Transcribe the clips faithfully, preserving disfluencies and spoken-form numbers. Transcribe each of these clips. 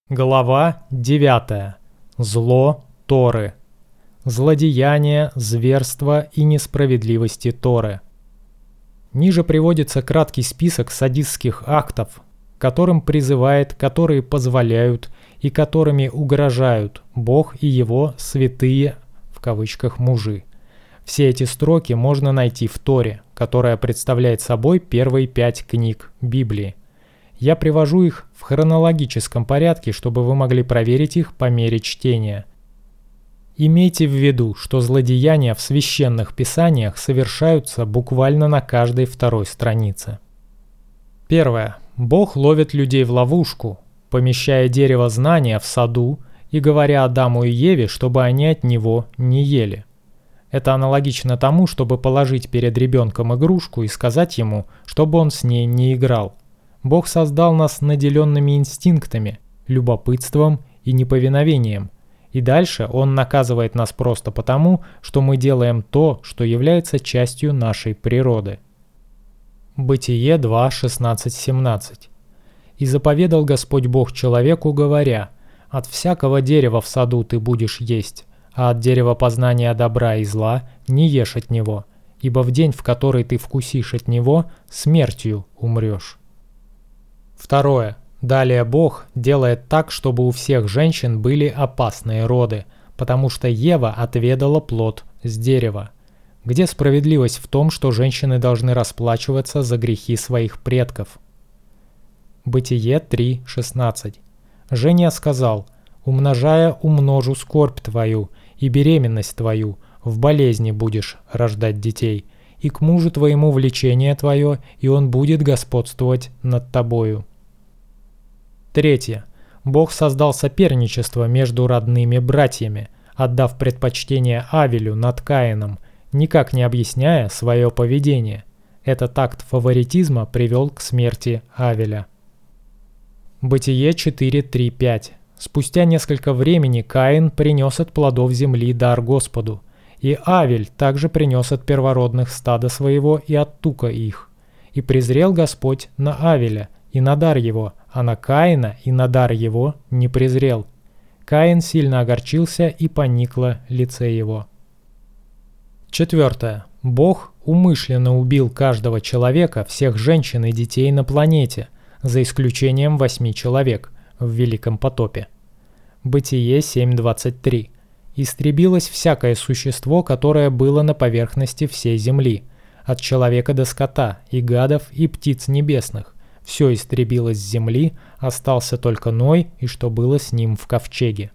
Глава девятая. Зло Торы. Злодеяния, зверства и несправедливости Торы. Ниже приводится краткий список садистских актов, которым призывает, которые позволяют и которыми угрожают Бог и Его «святые» в кавычках мужи. Все эти строки можно найти в Торе, которая представляет собой первые пять книг Библии. Я привожу их в хронологическом порядке, чтобы вы могли проверить их по мере чтения. Имейте в виду, что злодеяния в священных писаниях совершаются буквально на каждой второй странице. Первое. Бог ловит людей в ловушку, помещая дерево знания в саду и говоря Адаму и Еве, чтобы они от него не ели. Это аналогично тому, чтобы положить перед ребенком игрушку и сказать ему, чтобы он с ней не играл. Бог создал нас наделенными инстинктами, любопытством и неповиновением. И дальше Он наказывает нас просто потому, что мы делаем то, что является частью нашей природы. Бытие два, шестнадцать семнадцать. «И заповедал Господь Бог человеку, говоря, от всякого дерева в саду ты будешь есть, а от дерева познания добра и зла не ешь от него, ибо в день, в который ты вкусишь от него, смертью умрешь». Второе. Далее Бог делает так, чтобы у всех женщин были опасные роды, потому что Ева отведала плод с дерева. Где справедливость в том, что женщины должны расплачиваться за грехи своих предков? Бытие три, шестнадцать. «Женя сказал, умножая умножу скорбь твою и беременность твою, в болезни будешь рождать детей, и к мужу твоему влечение твое, и он будет господствовать над тобою». Третье. Бог создал соперничество между родными братьями, отдав предпочтение Авелю над Каином, никак не объясняя свое поведение. Этот акт фаворитизма привел к смерти Авеля. Бытие четыре, три, пять. «Спустя несколько времени Каин принес от плодов земли дар Господу, и Авель также принес от первородных стада своего и от тука их. И презрел Господь на Авеля и на дар его, а на Каина и на дар его не презрел. Каин сильно огорчился, и поникло лице его». Четвертое. Бог умышленно убил каждого человека, всех женщин и детей на планете, за исключением восьми человек в Великом потопе. Бытие семь, двадцать три. «Истребилось всякое существо, которое было на поверхности всей земли, от человека до скота, и гадов, и птиц небесных. Все истребилось с земли, остался только Ной и что было с ним в ковчеге».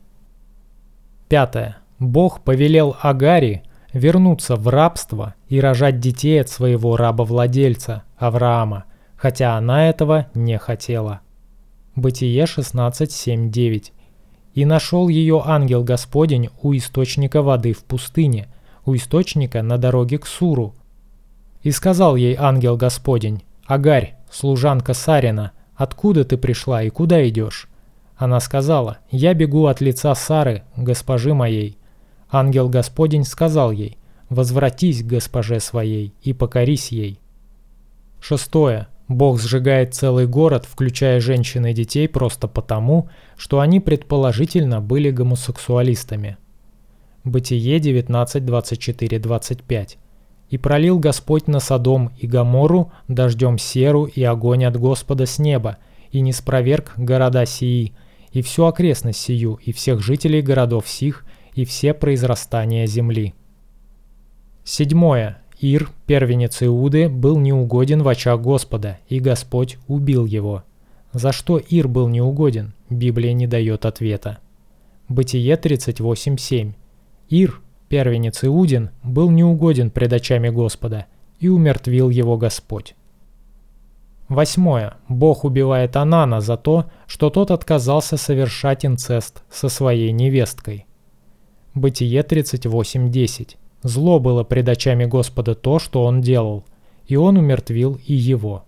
Пятое. Бог повелел Агаре вернуться в рабство и рожать детей от своего рабовладельца Авраама, хотя она этого не хотела. Бытие шестнадцать, семь, девять. «И нашел ее ангел Господень у источника воды в пустыне, у источника на дороге к Суру. И сказал ей ангел Господень: Агарь, служанка Сарина, откуда ты пришла и куда идешь? Она сказала: я бегу от лица Сары, госпожи моей. Ангел Господень сказал ей: возвратись к госпоже своей и покорись ей». Шестое. Бог сжигает целый город, включая женщин и детей, просто потому, что они предположительно были гомосексуалистами. Бытие девятнадцать, двадцать четыре, двадцать пять. «И пролил Господь на Содом и Гоморру дождем серу и огонь от Господа с неба, и не спроверг города сии, и всю окрестность сию, и всех жителей городов сих, и все произрастания земли». Седьмое. Ир, первенец Иуды, был неугоден в очах Господа, и Господь убил его. За что Ир был неугоден, Библия не дает ответа. Бытие тридцать восемь, семь. «Ир, первенец Иудин, был неугоден пред очами Господа, и умертвил его Господь». Восьмое. Бог убивает Анана за то, что тот отказался совершать инцест со своей невесткой. Бытие тридцать восемь, десять. «Зло было пред очами Господа то, что он делал, и он умертвил и его».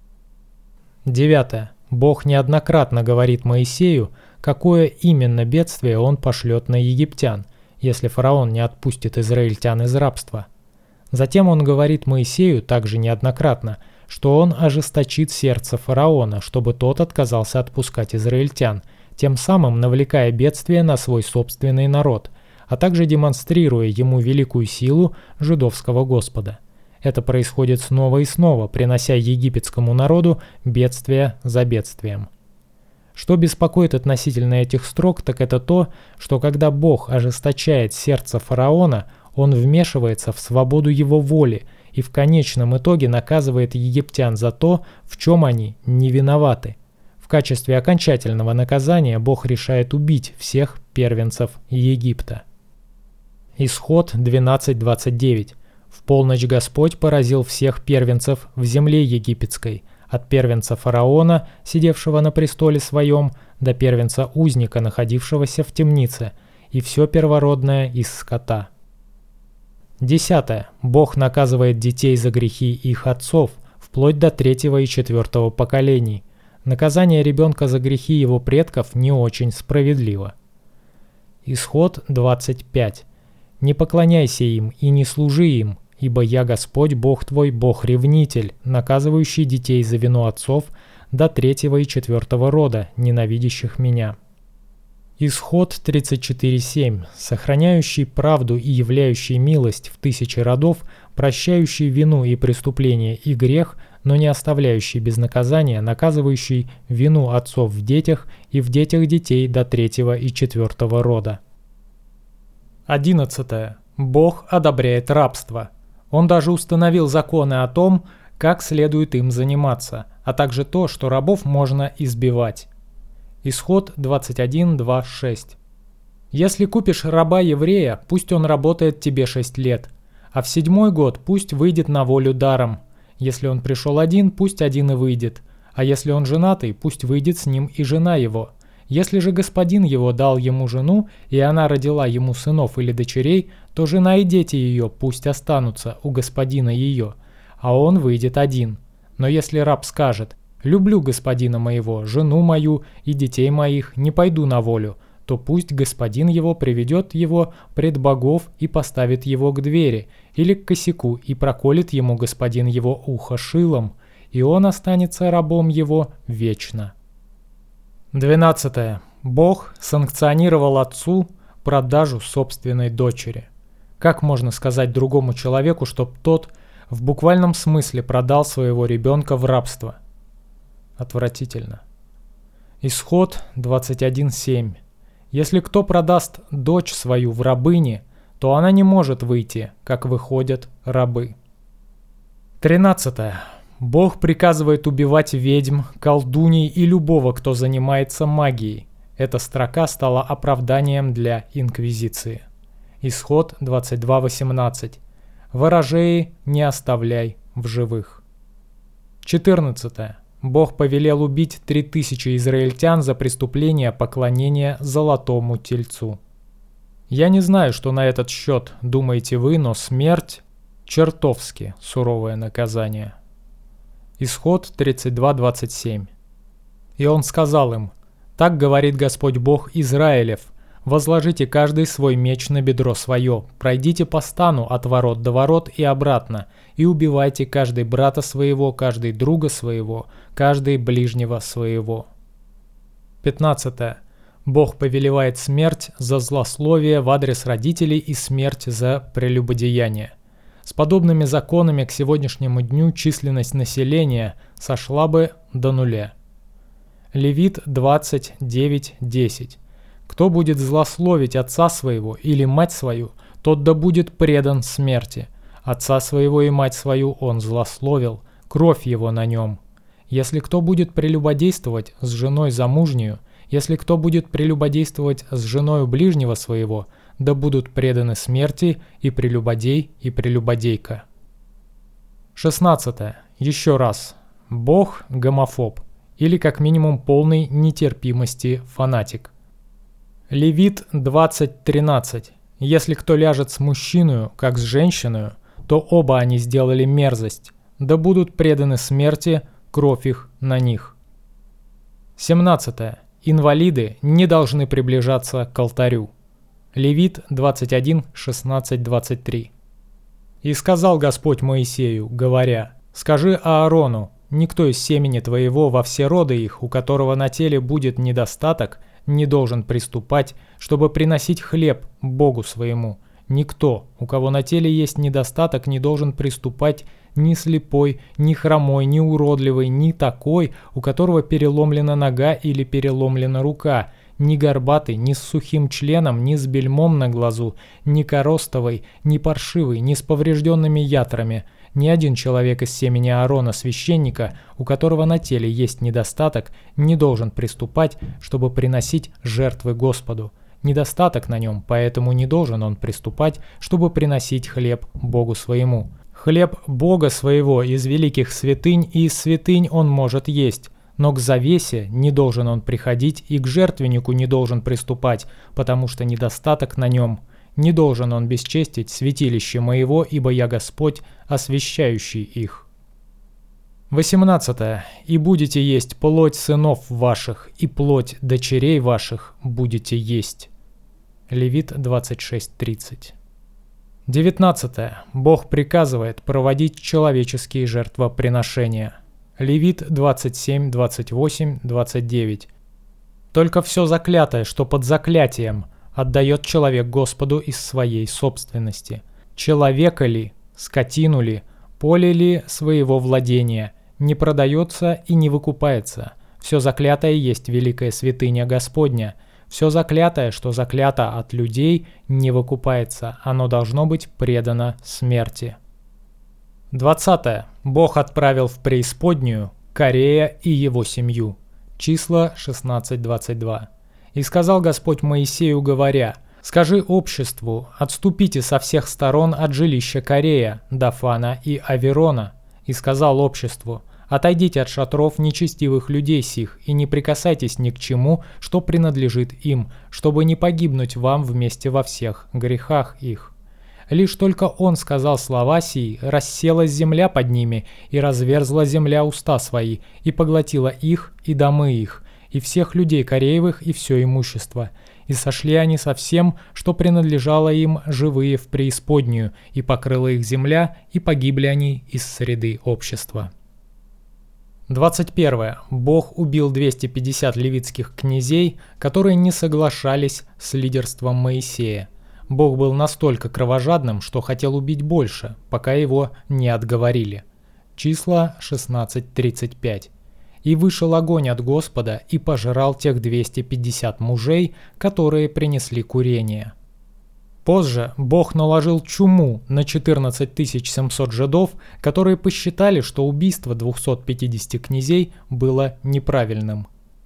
Девятое. Бог неоднократно говорит Моисею, какое именно бедствие он пошлет на египтян, если фараон не отпустит израильтян из рабства. Затем он говорит Моисею также неоднократно, что он ожесточит сердце фараона, чтобы тот отказался отпускать израильтян, тем самым навлекая бедствие на свой собственный народ, а также демонстрируя ему великую силу жидовского Господа. Это происходит снова и снова, принося египетскому народу бедствие за бедствием. Что беспокоит относительно этих строк, так это то, что когда Бог ожесточает сердце фараона, он вмешивается в свободу его воли и в конечном итоге наказывает египтян за то, в чем они не виноваты. В качестве окончательного наказания Бог решает убить всех первенцев Египта. Исход двенадцать двадцать девять. В полночь Господь поразил всех первенцев в земле египетской, от первенца фараона, сидевшего на престоле своем, до первенца узника, находившегося в темнице, и все первородное из скота. Десятое. Бог наказывает детей за грехи их отцов, вплоть до третьего и четвертого поколений. Наказание ребенка за грехи его предков не очень справедливо. Исход двадцать пять. «Не поклоняйся им и не служи им, ибо я Господь Бог твой, Бог-ревнитель, наказывающий детей за вину отцов до третьего и четвертого рода, ненавидящих меня». Исход тридцать четыре семь. «Сохраняющий правду и являющий милость в тысячи родов, прощающий вину и преступление и грех, но не оставляющий без наказания, наказывающий вину отцов в детях и в детях детей до третьего и четвертого рода». Одиннадцатое. Бог одобряет рабство. Он даже установил законы о том, как следует им заниматься, а также то, что рабов можно избивать. Исход двадцать один два шесть. «Если купишь раба-еврея, пусть он работает тебе шесть лет, а в седьмой год пусть выйдет на волю даром. Если он пришел один, пусть один и выйдет, а если он женатый, пусть выйдет с ним и жена его. Если же господин его дал ему жену, и она родила ему сынов или дочерей, то жена и дети ее пусть останутся у господина ее, а он выйдет один. Но если раб скажет: «Люблю господина моего, жену мою и детей моих, не пойду на волю», то пусть господин его приведет его пред богов и поставит его к двери или к косяку и проколет ему господин его ухо шилом, и он останется рабом его вечно. Двенадцатое. Бог санкционировал отцу продажу собственной дочери. Как можно сказать другому человеку, чтоб тот в буквальном смысле продал своего ребенка в рабство? Отвратительно. Исход двадцать один семь. Если кто продаст дочь свою в рабыни, то она не может выйти, как выходят рабы. Тринадцатое. Бог приказывает убивать ведьм, колдуней и любого, кто занимается магией. Эта строка стала оправданием для инквизиции. Исход двадцать два восемнадцать. Ворожеи не оставляй в живых. четырнадцатое. Бог повелел убить три тысячи израильтян за преступление поклонения золотому тельцу. Я не знаю, что на этот счет думаете вы, но смерть – чертовски суровое наказание. Исход тридцать два двадцать семь. «И он сказал им: так говорит Господь Бог Израилев, возложите каждый свой меч на бедро свое, пройдите по стану от ворот до ворот и обратно, и убивайте каждый брата своего, каждый друга своего, каждый ближнего своего». пятнадцатое. Бог повелевает смерть за злословие в адрес родителей и смерть за прелюбодеяние. С подобными законами к сегодняшнему дню численность населения сошла бы до нуля. Левит двадцать девять десять. «Кто будет злословить отца своего или мать свою, тот да будет предан смерти. Отца своего и мать свою он злословил, кровь его на нем. Если кто будет прелюбодействовать с женой замужнею, если кто будет прелюбодействовать с женою ближнего своего, да будут преданы смерти и прелюбодей, и прелюбодейка». шестнадцатое. Еще раз. Бог – гомофоб, или как минимум полной нетерпимости фанатик. Левит двадцать тринадцать. «Если кто ляжет с мужчиною, как с женщиною, то оба они сделали мерзость, да будут преданы смерти, кровь их на них». семнадцатое. Инвалиды не должны приближаться к алтарю. Левит двадцать один шестнадцать двадцать три. «И сказал Господь Моисею, говоря: скажи Аарону: никто из семени твоего во все роды их, у которого на теле будет недостаток, не должен приступать, чтобы приносить хлеб Богу своему. Никто, у кого на теле есть недостаток, не должен приступать ни слепой, ни хромой, ни уродливый, ни такой, у которого переломлена нога или переломлена рука, ни горбатый, ни с сухим членом, ни с бельмом на глазу, ни коростовый, ни паршивый, ни с поврежденными ятрами. Ни один человек из семени Аарона, священника, у которого на теле есть недостаток, не должен приступать, чтобы приносить жертвы Господу. Недостаток на нем, поэтому не должен он приступать, чтобы приносить хлеб Богу своему. Хлеб Бога своего из великих святынь и из святынь он может есть, но к завесе не должен он приходить и к жертвеннику не должен приступать, потому что недостаток на нем. Не должен он бесчестить святилище моего, ибо я Господь, освящающий их. восемнадцатое. «И будете есть плоть сынов ваших, и плоть дочерей ваших будете есть». Левит двадцать шесть тридцать. девятнадцатое. Бог приказывает проводить человеческие жертвоприношения. Левит двадцать семь двадцать восемь двадцать девять. «Только все заклятое, что под заклятием, отдает человек Господу из своей собственности. Человека ли, скотину ли, поле ли своего владения, не продается и не выкупается. Все заклятое есть великая святыня Господня. Все заклятое, что заклято от людей, не выкупается. Оно должно быть предано смерти». двадцатое. Бог отправил в преисподнюю Корея и его семью. Числа шестнадцать двадцать два. «И сказал Господь Моисею, говоря: скажи обществу, отступите со всех сторон от жилища Корея, Дафана и Аверона. И сказал обществу: отойдите от шатров нечестивых людей сих, и не прикасайтесь ни к чему, что принадлежит им, чтобы не погибнуть вам вместе во всех грехах их. Лишь только он сказал слова сии, расселась земля под ними, и разверзла земля уста свои, и поглотила их и домы их, и всех людей Кореевых, и все имущество. И сошли они со всем, что принадлежало им, живые в преисподнюю, и покрыла их земля, и погибли они из среды общества». двадцать первое. Бог убил двести пятьдесят левитских князей, которые не соглашались с лидерством Моисея. Бог был настолько кровожадным, что хотел убить больше, пока его не отговорили. Числа шестнадцать тридцать пять. «И вышел огонь от Господа и пожрал тех двести пятьдесят мужей, которые принесли курение». Позже Бог наложил чуму на четырнадцать тысяч семьсот жидов, которые посчитали, что убийство двухсот пятидесяти князей было неправильным.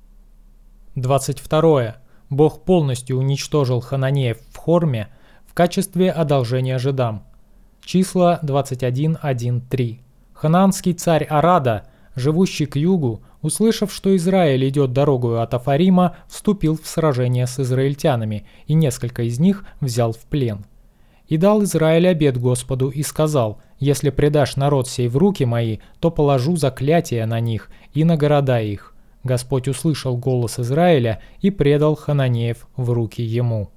двадцать второе. Бог полностью уничтожил хананеев в Хорме в качестве одолжения жидам. Числа двадцать один один три. Ханаанский царь Арада, живущий к югу, услышав, что Израиль идет дорогою от Афарима, вступил в сражение с израильтянами, и несколько из них взял в плен. И дал Израиль обет Господу и сказал: «Если предашь народ сей в руки мои, то положу заклятие на них и на города их». Господь услышал голос Израиля и предал хананеев в руки ему.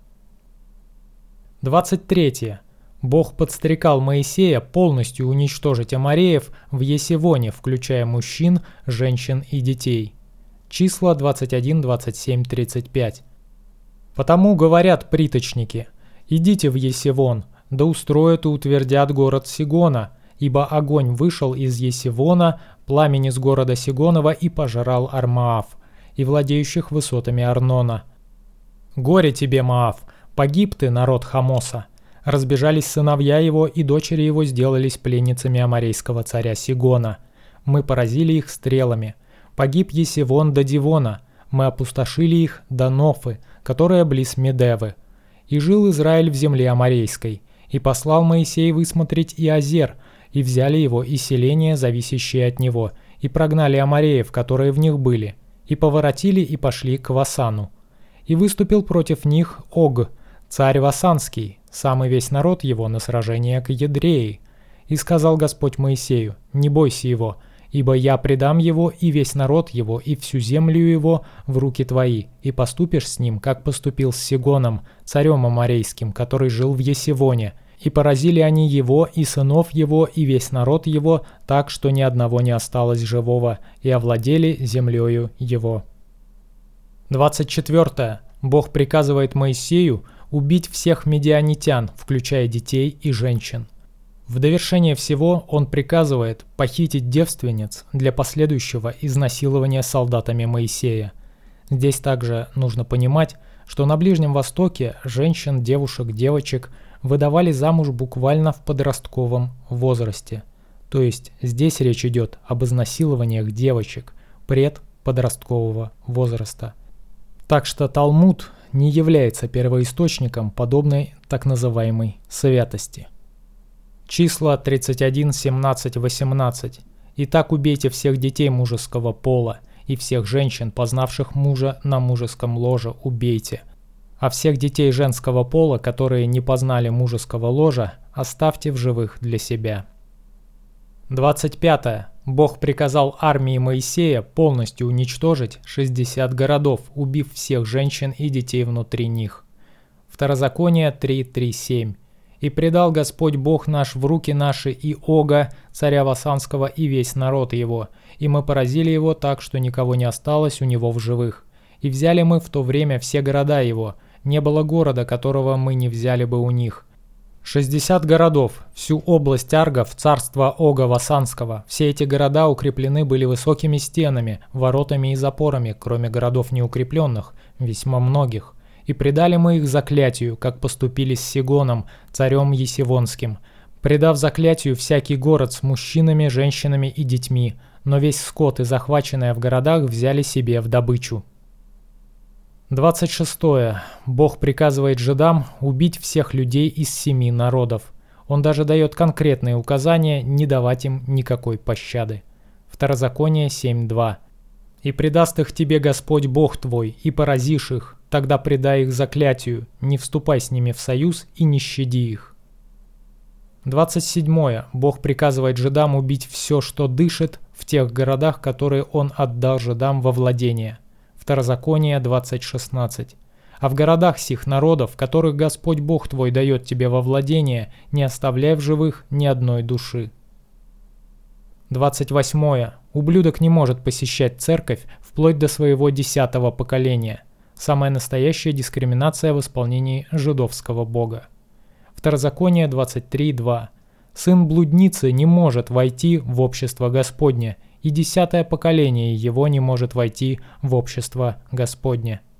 двадцать третье. Бог подстрекал Моисея полностью уничтожить амореев в Есевоне, включая мужчин, женщин и детей. Числа двадцать один двадцать семь тридцать пять. «Потому говорят приточники: идите в Есевон, да устроят и утвердят город Сигона, ибо огонь вышел из Есевона, пламень из города Сигонова и пожрал Армаав, и владеющих высотами Арнона. Горе тебе, Моав, погиб ты, народ Хамоса. Разбежались сыновья его, и дочери его сделались пленницами аморейского царя Сигона. Мы поразили их стрелами. Погиб Есевон до Дивона. Мы опустошили их до Нофы, которая близ Медевы. И жил Израиль в земле аморейской. И послал Моисей высмотреть и Азер, и взяли его и селения, зависящие от него, и прогнали амореев, которые в них были, и поворотили и пошли к Васану. И выступил против них Ог, царь Васанский, самый весь народ его на сражение к Едреи. И сказал Господь Моисею: «Не бойся его, ибо я предам его и весь народ его и всю землю его в руки твои, и поступишь с ним, как поступил с Сигоном, царем аморейским, который жил в Есевоне. И поразили они его, и сынов его, и весь народ его, так, что ни одного не осталось живого, и овладели землею его». двадцать четвёртое. Бог приказывает Моисею убить всех медианитян, включая детей и женщин. В довершение всего он приказывает похитить девственниц для последующего изнасилования солдатами Моисея. Здесь также нужно понимать, что на Ближнем Востоке женщин, девушек, девочек выдавали замуж буквально в подростковом возрасте. То есть здесь речь идет об изнасилованиях девочек предподросткового возраста. Так что Талмуд не является первоисточником подобной так называемой святости. Числа тридцать один, семнадцать, восемнадцать. «Итак убейте всех детей мужеского пола, и всех женщин, познавших мужа на мужеском ложе, убейте. А всех детей женского пола, которые не познали мужеского ложа, оставьте в живых для себя». двадцать пятое. Бог приказал армии Моисея полностью уничтожить шестьдесят городов, убив всех женщин и детей внутри них. Второзаконие три, три, семь. «И предал Господь Бог наш в руки наши и Ога, царя Васанского, и весь народ его, и мы поразили его так, что никого не осталось у него в живых. И взяли мы в то время все города его, не было города, которого мы не взяли бы у них. шестьдесят городов, всю область Аргов, царства Ога Васанского. Все эти города укреплены были высокими стенами, воротами и запорами, кроме городов неукрепленных, весьма многих. И предали мы их заклятию, как поступили с Сигоном, царем Есивонским, предав заклятию всякий город с мужчинами, женщинами и детьми, но весь скот и захваченное в городах взяли себе в добычу». двадцать шестое. Бог приказывает жидам убить всех людей из семи народов. Он даже дает конкретные указания не давать им никакой пощады. Второзаконие семь, два. «И предаст их тебе Господь Бог твой, и поразишь их, тогда предай их заклятию, не вступай с ними в союз и не щади их». двадцать седьмое. Бог приказывает жидам убить все, что дышит, в тех городах, которые он отдал жидам во владение. Второзаконие двадцать, шестнадцать. «А в городах сих народов, которых Господь Бог твой дает тебе во владение, не оставляй в живых ни одной души». двадцать восьмое. Ублюдок не может посещать церковь вплоть до своего десятого поколения. Самая настоящая дискриминация в исполнении жидовского бога. Второзаконие двадцать три, два. «Сын блудницы не может войти в общество Господне, и десятое поколение его не может войти в общество Господне».